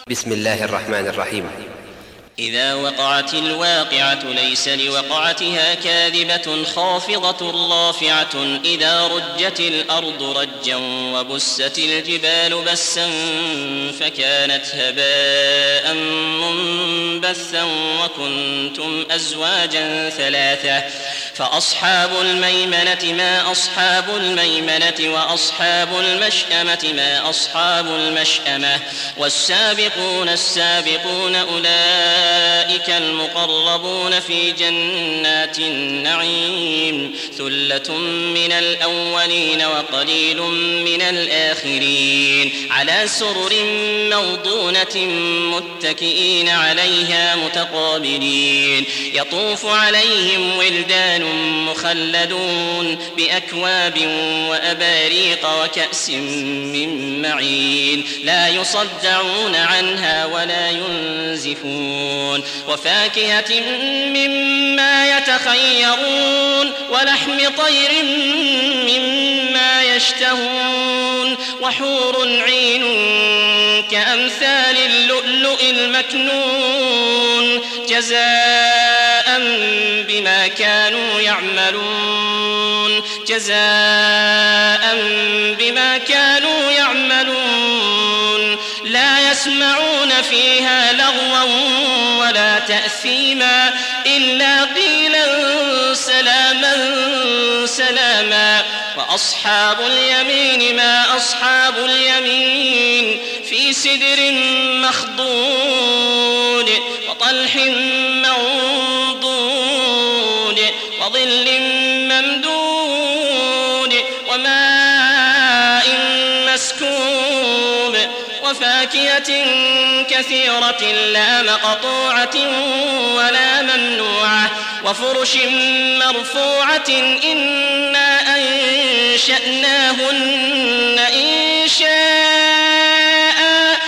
بسم الله الرحمن الرحيم. إذا وقعت الواقعة ليس لوقعتها كاذبة خافضة رافعة إذا رجت الأرض رجا وبست الجبال بسا فكانت هباء منبثا وكنتم أزواجا ثلاثة فأصحاب الميمنة ما أصحاب الميمنة وأصحاب المشأمة ما أصحاب المشأمة والسابقون السابقون أولئك المقربون في جنات النعيم ثلة من الأولين وقليل من الآخرين على سرر موضونة متكئين عليها متقابلين يطوف عليهم ولدان مخلدون بأكواب وأباريق وكأس من معين لا يصدعون عنها ولا ينزفون وفاكهة مما يتخيرون ولحم طير مما يشتهون وحور عين كأمثال اللؤلؤ المكنون جزاء بما كانوا يعملون لا يسمعون فيها لغوا ولا تأثيما إلا قيلا سلاما سلاما وأصحاب اليمين ما أصحاب اليمين في سدر مخضود وطلح منضود وظل ممدود وماء مسكوب وفاكهة كثيرة لا مقطوعة ولا ممنوعة وفرش مرفوعة إنا أنشأناهن إنشاء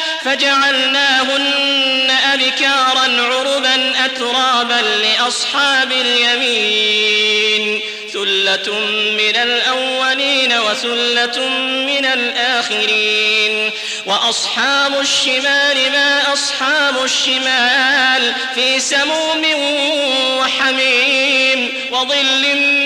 فجعلناهن أبكارا عربا أترابا لأصحاب اليمين ثلة من الأولين وثلة من الآخرين وأصحاب الشمال ما أصحاب الشمال في سموم وحميم وظل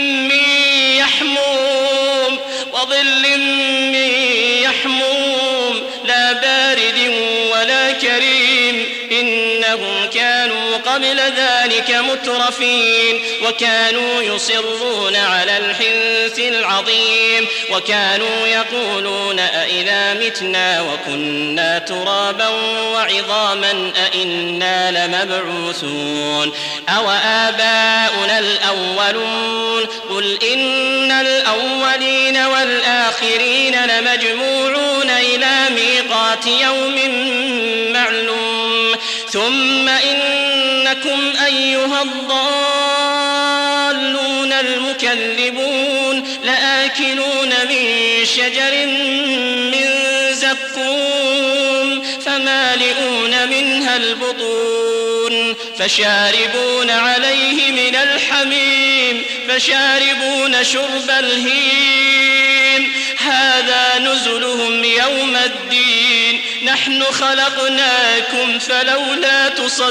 من يحموم لا بارد ولا كريم إنهم كانوا قبل ذلك مترفين وكانوا يصرون على الحنث العظيم وكانوا يقولون أئذا متنا وكنا ترابا وعظاما أئنا لمبعوثون أو آباؤنا الأولون قل إن الأولين والآخرين لمجموعون إلى ميقات يوم معلوم ثم إنكم أيها الضالون المكذبون لآكلون من شجر من زقوم فمالئون منها البطون فشاربون عليه من الحميم فشاربون شرب الهيم هذا نزلهم يوم الدين نحن خلقناكم فلولا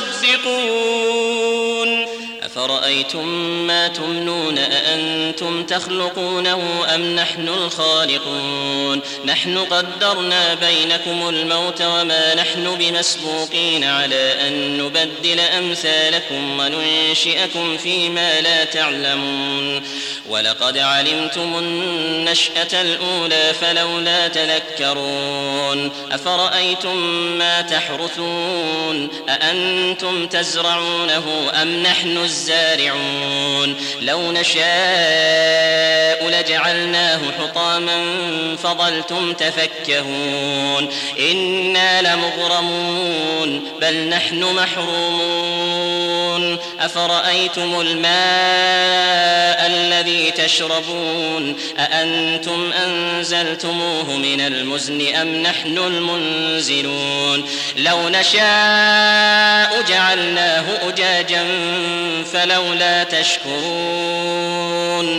تصدقون أفرأيتم ما تمنون أأنتم تخلقونه أم نحن الخالقون نحن قدرنا بينكم الموت وما نحن بمسبوقين على أن نبدل أمثالكم وننشئكم فيما لا تعلمون ولقد علمتم النشأة الأولى فلولا تذكرون أفرأيتم ما تحرثون أأنتم تزرعونه أم نحن الزارعون لو نشاء لجعلناه حطاما فظلتم تفكهون إنا لمغرمون بل نحن محرومون أفرأيتم الماء الذي تشربون أأنتم أنزلتموه من المزن أم نحن المنزلون لو نشاء جعلناه أجاجا فلولا تشكرون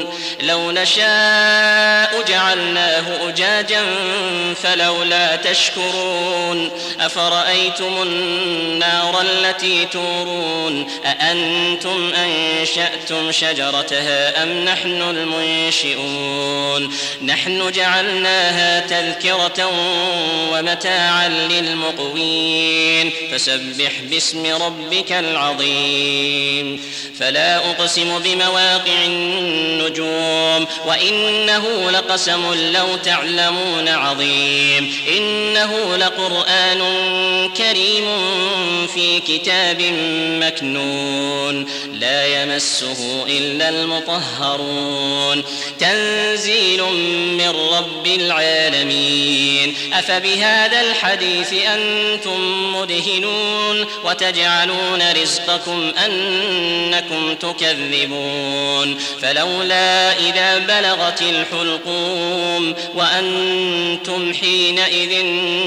لو نشاء جعلناه أجاجا فلولا تشكرون أفرأيتم النار التي تورون أأنتم أنشأتم شجرتها أم نحن المنشئون نحن جعلناها تذكرة ومتاعا للمقوين فسبح باسم ربك العظيم فلا أقسم بمواقع النجوم وإنه لقسم لو تعلمون عظيم إنه لقرآن كريم في كتاب مكنون لا يمسه إلا المطهرون تنزيل من رب العالمين أفبهذا الحديث أنتم مدهنون وتجعلون رزقكم أنكم تكذبون فلولا إذا بلغت الحلقوم وأنتم حينئذ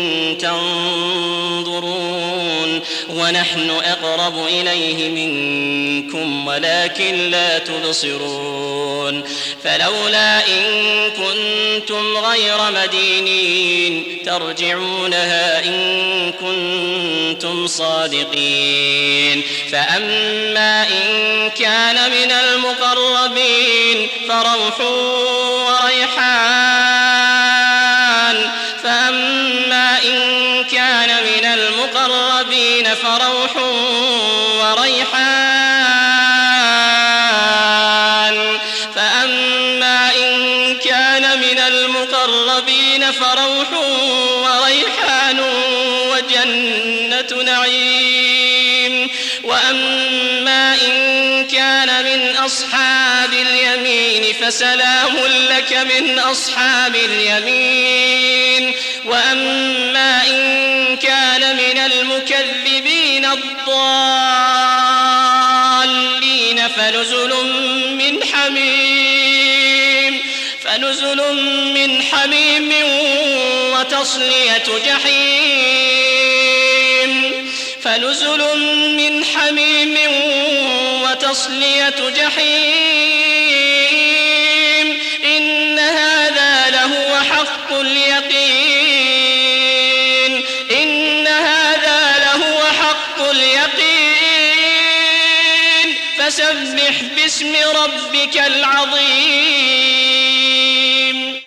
تنظرون ونحن أقرب إليه منكم ولكن لا تبصرون فلولا إن كنتم غير مدينين ترجعونها إن كنتم صادقين فأما إن كان من المقربين فروح وريحان فأما إن كان من المقربين فروح وريحان فأما إن كان من المقربين فروح وريحان وجنة نعيم وأما إن كان من أصحاب اليمين فسلام لك من أصحاب اليمين وأما إن كان من المكذبين الضالين فنزل من حميم وتصلية جحيم إن هذا لهو حق اليقين فسبح باسم ربك العظيم